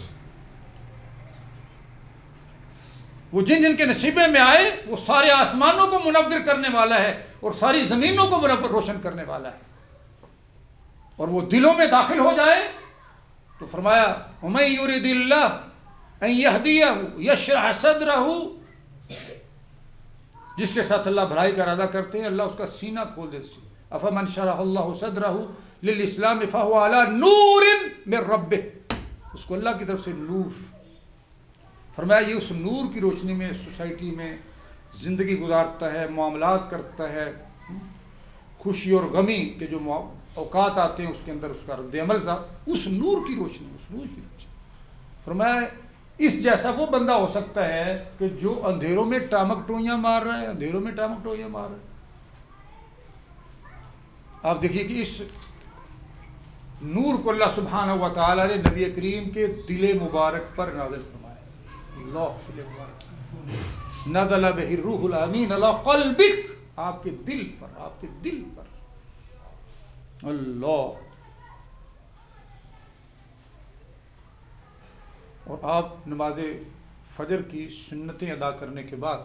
[SPEAKER 1] وہ جن جن کے نصیبے میں آئے وہ سارے آسمانوں کو منور کرنے والا ہے اور ساری زمینوں کو منور روشن کرنے والا ہے، اور وہ دلوں میں داخل ہو جائے تو فرمایا وَمَن يُرِدِ اللَّهُ أَن يَهْدِيَهُ يَشْرَحْ صَدْرَهُ، جس کے ساتھ اللہ بھلائی کا ارادہ کرتے ہیں اللہ اس کا سینہ کھول دیتے ہیں۔ أَفَمَنْ شَرَحَ اللَّهُ صَدْرَهُ لِلْإِسْلَامِ فَهُوَ عَلَى نُورٍ مِّن رَبِّهِ، اس کو اللہ کی طرف سے نور۔ فرمایا یہ اس نور کی روشنی میں سوسائٹی میں زندگی گزارتا ہے، معاملات کرتا ہے، خوشی اور غمی کے جو اوقات آتے ہیں اس کے اندر اس کا رد عمل اس نور کی روشنی، اس نور کی روشنی۔ فرمایا اس جیسا وہ بندہ ہو سکتا ہے کہ جو اندھیروں میں ٹامک ٹوئیاں مار رہا ہے، اندھیروں میں ٹامک ٹوئیاں مار رہا ہے۔ آپ دیکھیے کہ اس نور کو اللہ سبحانہ و تعالیٰ نے نبی کریم کے دل مبارک پر نازل فرمایا۔ اللہ دل مبارک نزل بہ الروح الامین علی قلبک، آپ کے دل پر، آپ کے دل پر۔ اللہ، اور آپ نماز فجر کی سنتیں ادا کرنے کے بعد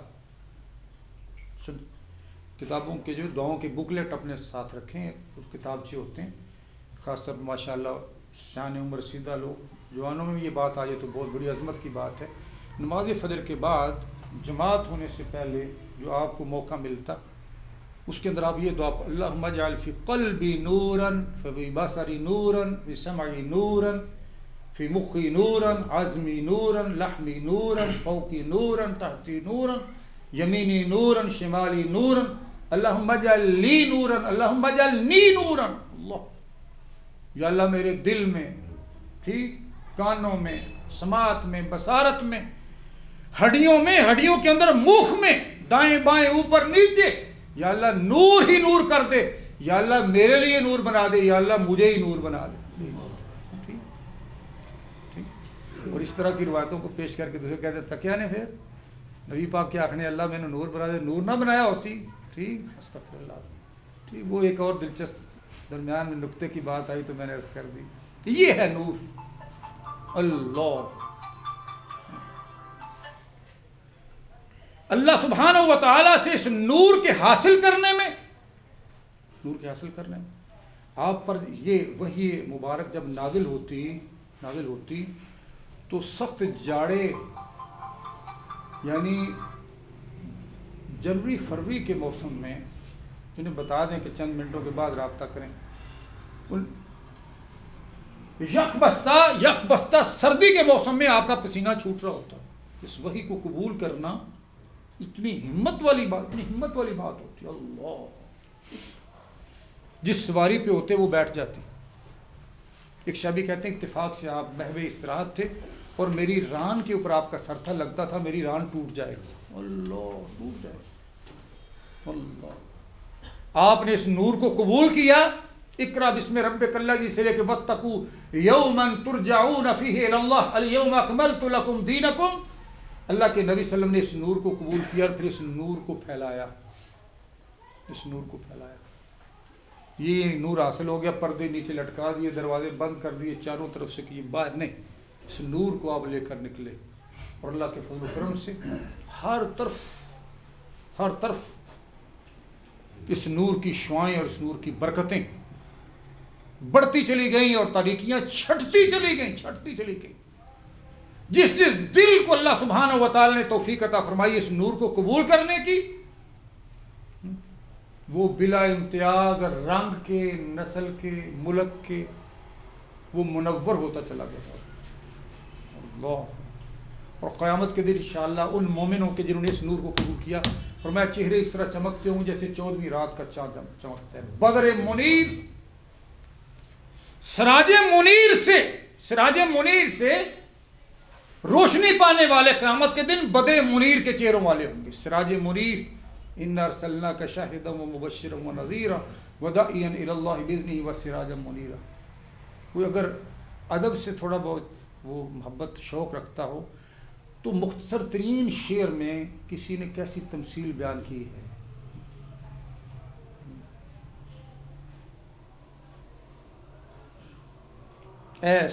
[SPEAKER 1] کتابوں کے جو دعاؤں کے بکلیٹ اپنے ساتھ رکھیں، اس کتابچے ہوتے ہیں، خاص طور پر ماشاء اللہ شان عمر رسیدہ لوگ، جوانوں میں بھی یہ بات آ جائے تو بہت بڑی عظمت کی بات ہے۔ نماز فجر کے بعد جماعت ہونے سے پہلے جو آپ کو موقع ملتا اس کے اندر آپ یہ دعا، اللہم اجعل فی قلبی نورا فی بصری نورا فی سمعی نورا فی مخی نورا عزمی نورا لحمی نورا فوقی نورا تحتی نورا یمینی نورا شمالی نورا اللہم اجعل لی نورا اللہم اجعلنی نورا۔ اللہ، یا اللہ میرے دل میں، ٹھیک، کانوں میں، سماعت میں، بصارت میں، ہڈیوں میں، ہڈیوں کے اندر، مخ میں، دائیں بائیں اوپر نیچے، یا اللہ نور ہی نور کر دے، یا اللہ میرے لیے نور بنا دے، یا اللہ مجھے ہی نور بنا دے۔ اور اس طرح کی روایتوں کو پیش کر کے دوسرے کہتے تکیا نے پھر نبی پاک کے آخنے اللہ میں نے نور بنا دے، نور نہ بنایا اسی، ٹھیک، استغفر اللہ، ٹھیک۔ وہ ایک اور دلچسپ درمیان میں نقطے کی بات آئی تو میں نے عرض کر دی، یہ ہے نور۔ اللہ، اللہ سبحانہ و تعالیٰ سے اس نور کے حاصل کرنے میں، نور کے حاصل کرنے میں آپ پر یہ وحی مبارک جب نازل ہوتی تو سخت جاڑے، یعنی جنوری فروری کے موسم میں، جنہیں بتا دیں کہ چند منٹوں کے بعد رابطہ کریں، یک بستہ سردی کے موسم میں آپ کا پسینہ چھوٹ رہا ہوتا ہے۔ اس وحی کو قبول کرنا اتنی ہمت والی بات ہوتی ہے۔ اللہ، جس سواری پہ ہوتے وہ بیٹھ جاتی۔ ایک شابی کہتے ہیں اتفاق سے آپ محو استراحت تھے اور میری ران کے اوپر آپ کا سر تھا، لگتا تھا میری ران ٹوٹ جائے گا، اللہ، ٹوٹ جائے گا۔ اللہ، آپ نے اس نور کو قبول کیا۔ اقرا بسم ربک الذی سے لے کے واتقوا یوما ترجعون فیہ الی اللہ الیوم اکملت لکم دینکم۔ اللہ کے نبی صلی اللہ علیہ وسلم نے اس نور کو قبول کیا اور پھر اس نور کو پھیلایا، اس نور کو پھیلایا۔ یہ نور حاصل ہو گیا، پردے نیچے لٹکا دیے، دروازے بند کر دیے چاروں طرف سے کہ یہ باہر نہیں، اس نور کو آپ لے کر نکلے، اور اللہ کے فضل و کرم سے ہر طرف اس نور کی شعائیں اور اس نور کی برکتیں بڑھتی چلی گئیں اور تاریکیاں چھٹتی چلی گئیں۔ جس دل کو اللہ سبحانہ و تعالی نے توفیق عطا فرمائی اس نور کو قبول کرنے کی، وہ بلا امتیاز رنگ کے، نسل کے، ملک کے، وہ منور ہوتا چلا گیا۔ اللہ، اور قیامت کے دن انشاءاللہ ان مومنوں کے جنہوں نے اس نور کو قبول کیا، فرمایا چہرے اس طرح چمکتے ہوں جیسے 14ویں رات کا چاند چمکتا ہے۔ بدر منیر، سراج منیر سے روشنی پانے والے قیامت کے دن بدر منیر کے چہروں والے ہوں گے۔ سراج منیر، انا ارسلناک شاہدا ومبشرا ونذیرا وداعیا الی اللہ باذنہ وسراجا منیرا۔ کوئی اگر ادب سے تھوڑا بہت وہ محبت شوق رکھتا ہو تو مختصر ترین شعر میں کسی نے کیسی تمثیل بیان کی ہے. اے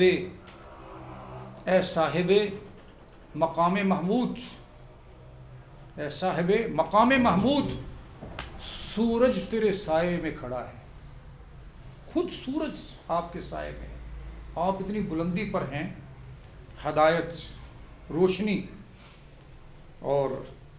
[SPEAKER 1] صاحب مقام محمود، اے صاحب مقام محمود، سورج تیرے سائے میں کھڑا ہے. خود سورج آپ کے سائے میں ہے، آپ اتنی بلندی پر ہیں. ہدایت، روشنی اور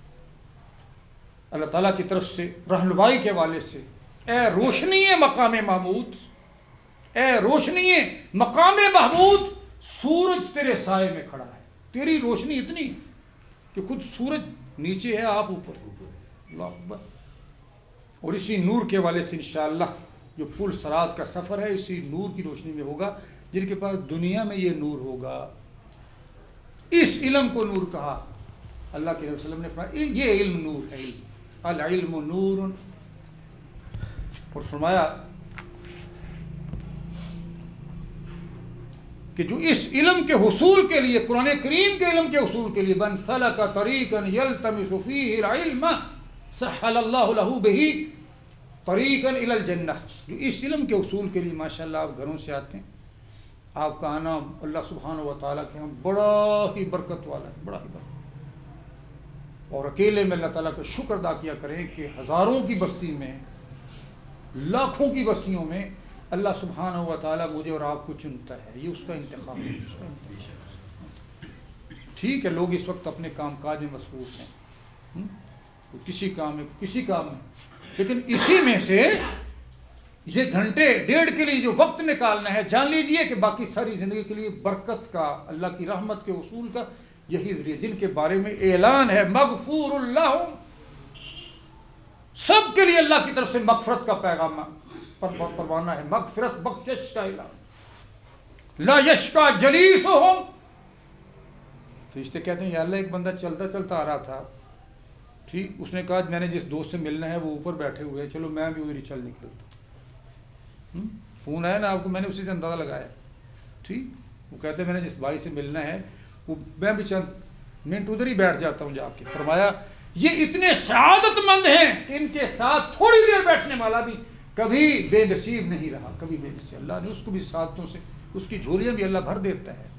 [SPEAKER 1] اللہ تعالیٰ کی طرف سے رہنمائی کے حوالے سے، اے روشنی مقام محمود، اے روشنی مقام محمود، سورج تیرے سائے میں کھڑا ہے. تیری روشنی اتنی کہ خود سورج نیچے ہے، آپ اوپر. اللہ اکبر. اور اسی نور کے حوالے سے انشاءاللہ جو پل صراط کا سفر ہے اسی نور کی روشنی میں ہوگا. جن کے پاس دنیا میں یہ نور ہوگا، اس علم کو نور کہا. اللہ کے رسول وسلم نے فرمایا یہ علم نور ہے، العلم نور. اور فرمایا کہ جو اس علم کے حصول کے لیے، قرآن کریم کے علم کے حصول کے لیے، من سلک طریقا یلتمس فیہ العلم سہل اللہ لہ بہ طریقا الی الجنہ. جو اس علم کے حصول کے لیے ماشاءاللہ آپ گھروں سے آتے ہیں، آپ کا آنا اللہ سبحانہ و تعالیٰ کے ہاں بڑا ہی برکت والا ہے، بڑا ہی برکت. اور اکیلے میں اللہ تعالیٰ کا شکر ادا کیا کریں کہ ہزاروں کی بستی میں، لاکھوں کی بستیوں میں اللہ سبحانہ و تعالیٰ مجھے اور آپ کو چنتا ہے. یہ اس کا انتخاب ہے، اس کا انتخاب. ٹھیک ہے، لوگ اس وقت اپنے کام کاج میں مصروف ہیں، کسی کام میں، لیکن اسی میں سے یہ گھنٹے ڈیڑھ کے لیے جو وقت نکالنا ہے، جان لیجئے کہ باقی ساری زندگی کے لیے برکت کا، اللہ کی رحمت کے حصول کا یہی ذریعہ. جن کے بارے میں اعلان ہے مغفور اللہ، سب کے لیے اللہ کی طرف سے مغفرت کا پیغام پروانہ ہے، مغفرت بخشش کا اعلان. لا یشکا جلیسہم. فرشتے کہتے ہیں یا اللہ ایک بندہ چلتا چلتا آ رہا تھا، ٹھیک، اس نے کہا میں نے جس دوست سے ملنا ہے وہ اوپر بیٹھے ہوئے ہیں، چلو میں بھی ادھر ہی چل نکلتا. فون آیا نا آپ کو، میں نے اسی سے اندازہ لگایا. ٹھیک، وہ کہتے ہیں میں نے جس بھائی سے ملنا ہے وہ میں بھی چند منٹ ادھر ہی بیٹھ جاتا ہوں جا کے. فرمایا یہ اتنے سعادت مند ہیں کہ ان کے ساتھ تھوڑی دیر بیٹھنے والا بھی کبھی بے نصیب نہیں رہا، کبھی بے نصیب. اللہ نے اس کو بھی سعادتوں سے، اس کی جھولیاں بھی اللہ بھر دیتا ہے.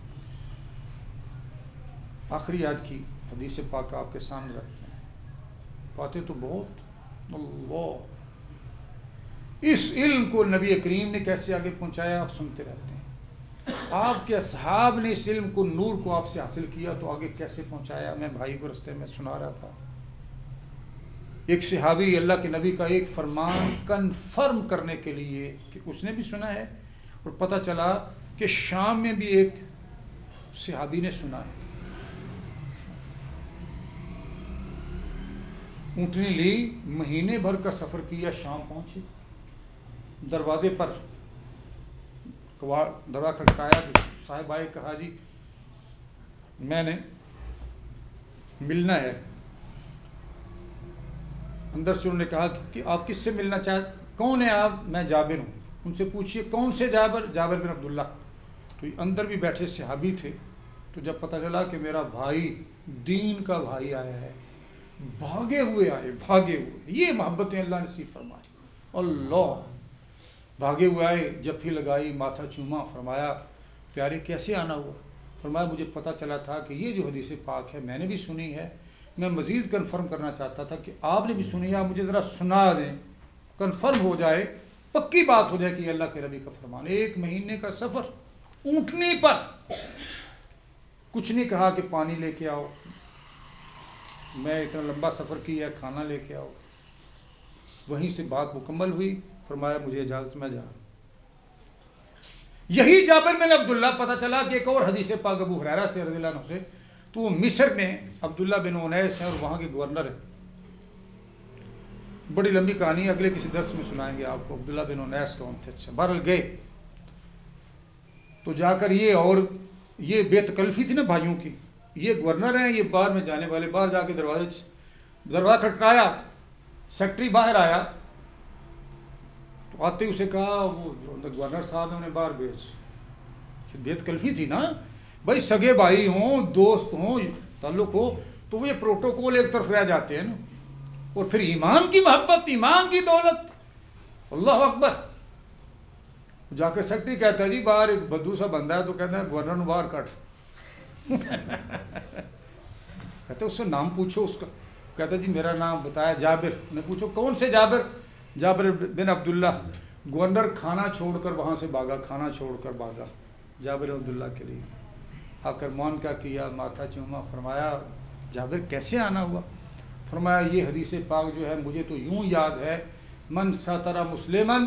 [SPEAKER 1] آخری آج کی حدیث پاک آپ کے سامنے رکھتے ہیں. باتیں تو بہت، اللہ اس علم کو نبی کریم نے کیسے آگے پہنچایا آپ سنتے رہتے ہیں. آپ کے اصحاب نے اس علم کو، نور کو آپ سے حاصل کیا تو آگے کیسے پہنچایا. میں بھائی کو رستے میں سنا رہا تھا، ایک صحابی اللہ کے نبی کا ایک فرمان کنفرم کرنے کے لیے کہ اس نے بھی سنا ہے اور پتہ چلا کہ شام میں بھی ایک صحابی نے سنا ہے. اونٹنی لی، مہینے بھر کا سفر کیا، شام پہنچے، دروازے پر دروازہ کھٹکھٹایا، صاحب آئے، کہا جی میں نے ملنا ہے. اندر سے انہوں نے کہا کہ آپ کس سے ملنا چاہتے، کون ہیں آپ؟ میں جابر ہوں. ان سے پوچھئے کون سے جابر؟ جابر بن عبداللہ. تو اندر بھی بیٹھے صحابی تھے. تو جب پتہ چلا کہ میرا بھائی، دین کا بھائی آیا ہے، بھاگے ہوئے آئے. یہ محبتیں اللہ نصیب فرمائے. اللہ بھاگے ہوئے آئے، جپھی لگائی، ماتھا چوما. فرمایا پیارے کیسے آنا ہوا؟ فرمایا مجھے پتہ چلا تھا کہ یہ جو حدیث پاک ہے میں نے بھی سنی ہے، میں مزید کنفرم کرنا چاہتا تھا کہ آپ نے بھی سنی ہے، مجھے ذرا سنا دیں، کنفرم ہو جائے، پکی بات ہو جائے کہ یہ اللہ کے نبی کا فرمان. 1 مہینے کا سفر اونٹنی پر. کچھ نہیں کہا کہ پانی لے کے آؤ، میں اتنا لمبا سفر کیا ہے، کھانا لے کے آؤ. وہیں سے بات مکمل ہوئی. فرمایا مجھے اجازت، میں جا رہا ہوں. یہی جابر بن عبداللہ، پتہ چلا کہ ایک اور حدیث پاک ابو ہریرہ سے رضی اللہ عنہ سے، تو وہ مصر میں عبداللہ بن انیس ہیں اور وہاں کے گورنر ہیں. بڑی لمبی کہانی ہے، اگلے کسی درس میں سنائیں گے آپ کو عبداللہ بن انیس کون تھے. اچھا، بہرحال گئے تو جا کر یہ بے تکلفی تھی نا بھائیوں کی. یہ گورنر ہیں، یہ باہر میں جانے والے. باہر جا کے دروازہ کھٹکھٹایا، سیکٹری باہر آیا تو آتے ہی اسے کہا وہ گورنر صاحب نے انہیں باہر بھیج. بیت کلفی تھی نا بھائی, سگے بھائی ہوں, دوست ہوں, تعلق ہو تو وہ یہ پروٹوکول ایک طرف رہ جاتے ہیں نا. اور پھر ایمان کی محبت, ایمان کی دولت, اللہ اکبر. جا کے سیکٹری کہتا ہے جی باہر ایک بدو سا بندہ ہے, تو کہتا ہے گورنر نے باہر کٹ. کہتے اس سے نام پوچھو اس کا. کہتا جی میرا نام بتایا جابر. نے پوچھو کون سے جابر؟ جابر بن عبداللہ. گورنر کھانا چھوڑ کر وہاں سے بھاگا, کھانا چھوڑ کر بھاگا جابر عبداللہ کے لیے. آ کر معانقہ کیا, ماتھا چوما, فرمایا جابر کیسے آنا ہوا؟ فرمایا یہ حدیث پاک جو ہے مجھے تو یوں یاد ہے, من ستر مسلمن,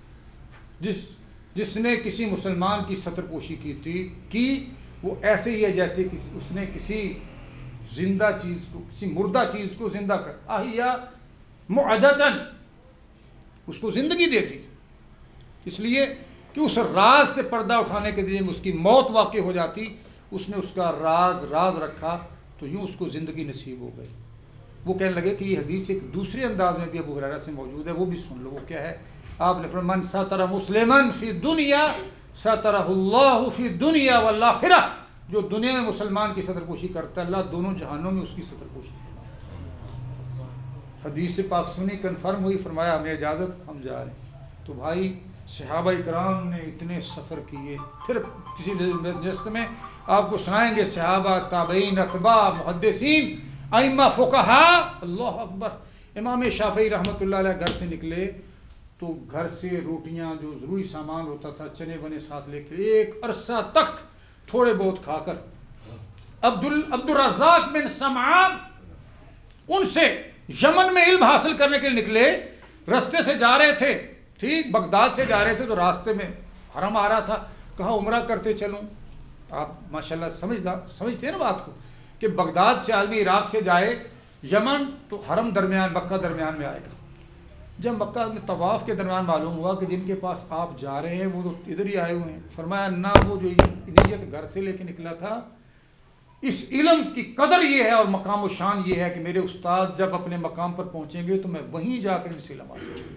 [SPEAKER 1] جس نے کسی مسلمان کی ستر پوشی کی وہ ایسے ہی ہے جیسے اس نے کسی زندہ چیز کو, کسی مردہ چیز کو زندہ کر, احیا معدتن, اس کو زندگی دیتی. اس لیے کہ اس راز سے پردہ اٹھانے کے لیے اس کی موت واقع ہو جاتی, اس نے اس کا راز رکھا تو یوں اس کو زندگی نصیب ہو گئی. وہ کہنے لگے کہ یہ حدیث ایک دوسرے انداز میں بھی ابو ہریرہ سے موجود ہے, وہ بھی سن لو. وہ کیا ہے؟ آپ نے فرمایا من ستر مسلمن فی دنیا سترہ اللہ فی دنیا والآخرہ. جو دنیا میں مسلمان کی ستر پوشی کرتا ہے, اللہ دونوں جہانوں میں اس کی ستر پوشی کرتا ہے. حدیث پاک سنی, کنفرم ہوئی, فرمایا ہمیں اجازت, ہم جا رہے ہیں. تو بھائی صحابہ کرام نے اتنے سفر کیے. پھر کسی نشست میں آپ کو سنائیں گے صحابہ, تابعین, اتباع, محدثین, ائمہ, فقہاء, اللہ اکبر. امام شافعی رحمۃ اللہ علیہ گھر سے نکلے تو گھر سے روٹیاں, جو ضروری سامان ہوتا تھا, چنے بنے ساتھ لے کے ایک عرصہ تک تھوڑے بہت کھا کر. عبد الرزاق بن سمعان ان سے یمن میں علم حاصل کرنے کے لیے نکلے, رستے سے جا رہے تھے, ٹھیک بغداد سے جا رہے تھے, تو راستے میں حرم آ رہا تھا, کہا عمرہ کرتے چلوں. آپ ماشاءاللہ سمجھتے ہیں نا بات کو, کہ بغداد سے آدمی عراق سے جائے یمن تو حرم درمیان, مکہ درمیان میں آئے گا. جب مکہ میں طواف کے درمیان معلوم ہوا کہ جن کے پاس آپ جا رہے ہیں وہ تو ادھر ہی آئے ہوئے ہیں, فرمایا نہ وہ جو نیت گھر سے لے کے نکلا تھا, اس علم کی قدر یہ ہے اور مقام و شان یہ ہے کہ میرے استاد جب اپنے مقام پر پہنچیں گے تو میں وہیں جا کر ان سے علم حاصل کروں.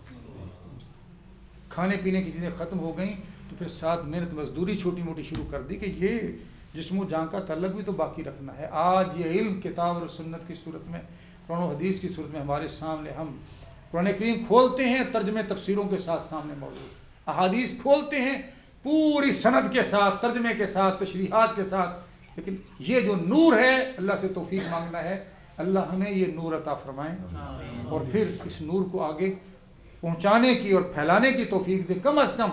[SPEAKER 1] کھانے پینے کی چیزیں ختم ہو گئیں تو پھر ساتھ محنت مزدوری چھوٹی موٹی شروع کر دی کہ یہ جسم و جان کا تعلق بھی تو باقی رکھنا ہے. آج یہ علم کتاب اور سنت کی صورت میں, قرآن و حدیث کی صورت میں ہمارے سامنے, ہم قرآن کریم کھولتے ہیں ترجمے تفسیروں کے ساتھ سامنے موجود, احادیث کھولتے ہیں پوری سند کے ساتھ, ترجمے کے ساتھ, تشریحات کے ساتھ. لیکن یہ جو نور ہے, اللہ سے توفیق مانگنا ہے, اللہ ہمیں یہ نور عطا فرمائیں اور پھر اس نور کو آگے پہنچانے کی اور پھیلانے کی توفیق دے. کم از کم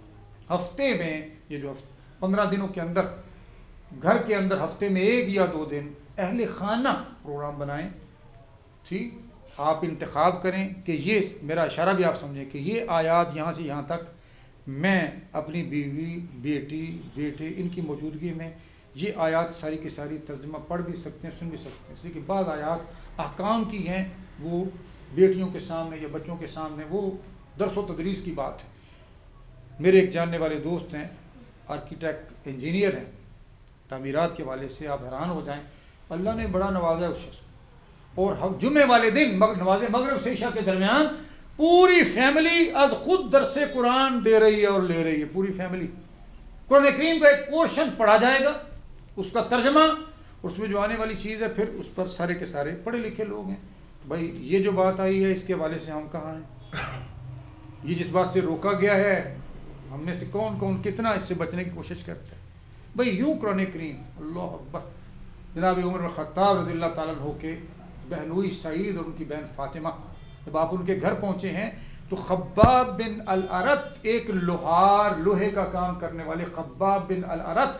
[SPEAKER 1] ہفتے میں, یہ جو 15 دنوں کے اندر, گھر کے اندر ہفتے میں 1 یا 2 دن اہل خانہ پروگرام بنائیں. ٹھیک, آپ انتخاب کریں کہ یہ میرا اشارہ بھی آپ سمجھیں کہ یہ آیات یہاں سے یہاں تک میں اپنی بیوی, بیٹی, بیٹے, ان کی موجودگی میں یہ آیات ساری کی ساری ترجمہ پڑھ بھی سکتے ہیں, سن بھی سکتے ہیں. اس لیے کہ بعض آیات احکام کی ہیں, وہ بیٹیوں کے سامنے یا بچوں کے سامنے وہ درس و تدریس کی بات ہے. میرے ایک جاننے والے دوست ہیں, آرکیٹیکٹ, انجینئر ہیں, تعمیرات کے والے سے آپ حیران ہو جائیں, اللہ نے بڑا نوازا ہے اس شخص کو. اور جمعے والے دن نماز مغرب سے عشاء کے درمیان پوری فیملی از خود درس قرآن دے رہی ہے اور لے رہی ہے. پوری فیملی قرآن کریم کا ایک پورشن پڑھا جائے گا, اس کا ترجمہ, اس میں جو آنے والی چیز ہے پھر اس پر سارے کے سارے پڑھے لکھے لوگ ہیں. بھائی یہ جو بات آئی ہے اس کے حوالے سے ہم کہاں ہیں؟ یہ جس بات سے روکا گیا ہے, ہم میں سے کون کتنا اس سے بچنے کی کوشش کرتا ہے؟ بھئی یوں قرآن کریم, اللہ اکبر. جناب عمر بن خطاب رضی اللہ تعالیٰ عنہ کے بہنوئی سعید اور ان کی بہن فاطمہ, جب آپ ان کے گھر پہنچے ہیں تو خباب بن الارت, ایک لوہار, لوہے کا کام کرنے والے خباب بن الارت,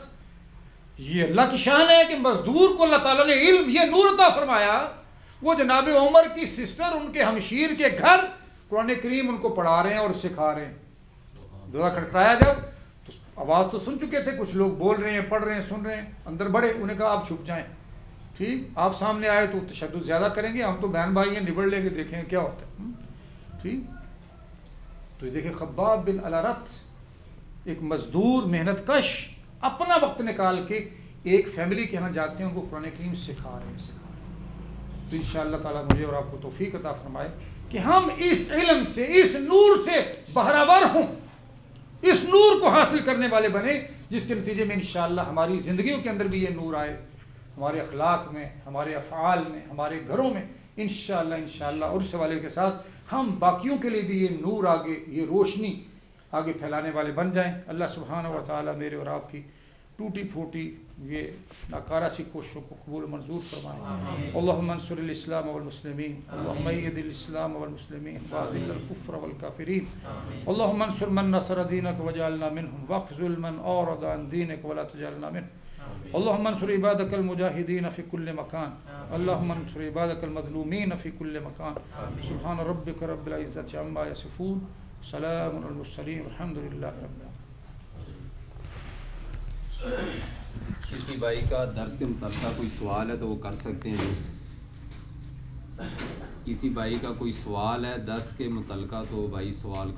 [SPEAKER 1] یہ اللہ کی شان ہے کہ مزدور کو اللہ تعالیٰ نے علم, یہ نور عطا فرمایا. وہ جناب عمر کی سسٹر, ان کے ہمشیر کے گھر قرآن کریم ان کو پڑھا رہے ہیں اور سکھا رہے ہیں. دروازہ کھٹکھٹایا جب تو آواز تو سن چکے تھے, کچھ لوگ بول رہے ہیں, پڑھ رہے ہیں, سن رہے ہیں. اندر بڑھے, انہیں کہا آپ چھپ جائیں. ٹھیک, آپ سامنے آئے تو تشدد زیادہ کریں گے, ہم تو بہن بھائی ہیں, نبڑ لیں گے, دیکھیں کیا ہوتا ہے. ٹھیک, تو دیکھیں خباب بن الارت, ایک مزدور, محنت کش, اپنا وقت نکال کے ایک فیملی کے یہاں جاتے ہیں, ان کو قرآن کریم سکھا رہے ہیں. تو انشاءاللہ تعالیٰ مجھے اور آپ کو توفیق عطا فرمائے کہ ہم اس علم سے، اس نور سے بہرہور ہوں، اس نور کو حاصل کرنے والے بنے، جس کے نتیجے میں انشاءاللہ ہماری زندگیوں کے اندر بھی یہ نور آئے، ہمارے اخلاق میں، ہمارے افعال میں، ہمارے گھروں میں انشاءاللہ اور اس حوالے کے ساتھ ہم باقیوں کے لیے بھی یہ نور آگے، یہ روشنی آگے پھیلانے والے بن جائیں۔ اللہ سبحانہ و تعالیٰ میرے اور آپ کی ٹوٹی پھوٹی یہ ناکارہ سی کوششوں کو قبول منظور فرمائے۔ اللہم انصر الاسلام والمسلمین، اللہم اید الاسلام والمسلمین واذل الکفر والکافرین، اللہم انصر من نصر دینک وجعلنا منہم واخذل من اعرض عن دینک ولا تجعلنا منہم، اللہم انصر عبادک المجاہدین فی کل مکان، اللہم انصر عبادک المظلومین فی کل مکان، سبحان ربک رب العزت عما یصفون، سلام علی المرسلین، الحمد للہ رب العالمین۔
[SPEAKER 2] کسی بھائی کا درس کے متعلقہ کوئی سوال ہے تو وہ کر سکتے ہیں۔ کسی بھائی کا کوئی سوال ہے درس کے متعلقہ تو بھائی سوال